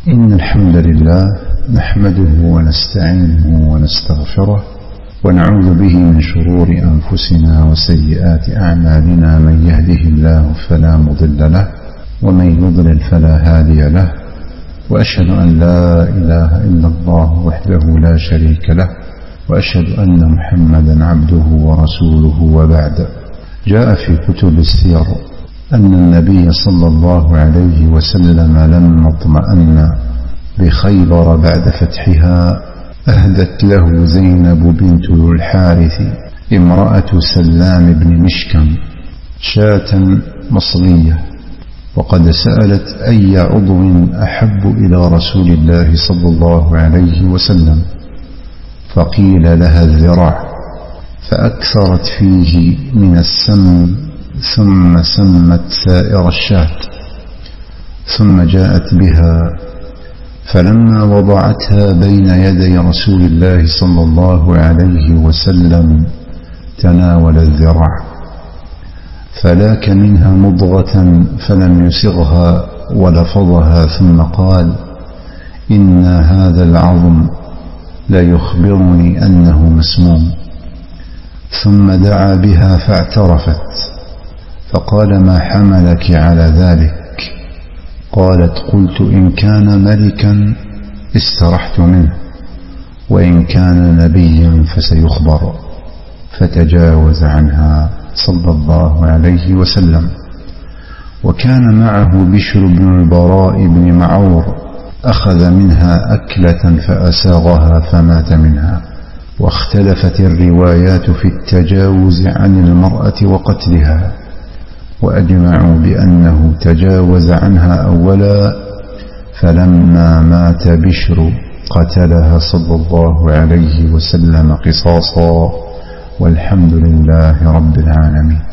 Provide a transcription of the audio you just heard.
إن الحمد لله نحمده ونستعينه ونستغفره ونعوذ به من شرور أنفسنا وسيئات أعمالنا. من يهده الله فلا مضل له ومن يضلل فلا هادي له، وأشهد أن لا إله إلا الله وحده لا شريك له، وأشهد أن محمدا عبده ورسوله. وبعد، جاء في كتب السير أن النبي صلى الله عليه وسلم لما اطمأن بخيبر بعد فتحها أهدت له زينب بنت ذو الحارث امرأة سلام بن مشكم شاة مصرية، وقد سألت أي عضو أحب إلى رسول الله صلى الله عليه وسلم، فقيل لها الذراع، فأكثرت فيه من السم، ثم سمت سائر الشاة، ثم جاءت بها، فلما وضعتها بين يدي رسول الله صلى الله عليه وسلم تناول الذراع، فلاك منها مضغة فلم يسغها ولفظها، ثم قال: إن هذا العظم لا يخبرني أنه مسموم. ثم دعا بها فاعترفت، فقال: ما حملك على ذلك؟ قالت: قلت إن كان ملكا استرحت منه، وإن كان نبيا فسيخبر. فتجاوز عنها صلى الله عليه وسلم. وكان معه بشر بن البراء بن معور، أخذ منها أكلة فأساغها فمات منها. واختلفت الروايات في التجاوز عن المرأة وقتلها، وأجمعوا بأنه تجاوز عنها أولا، فلما مات بشر قتلها صلى الله عليه وسلم قصاصا، والحمد لله رب العالمين.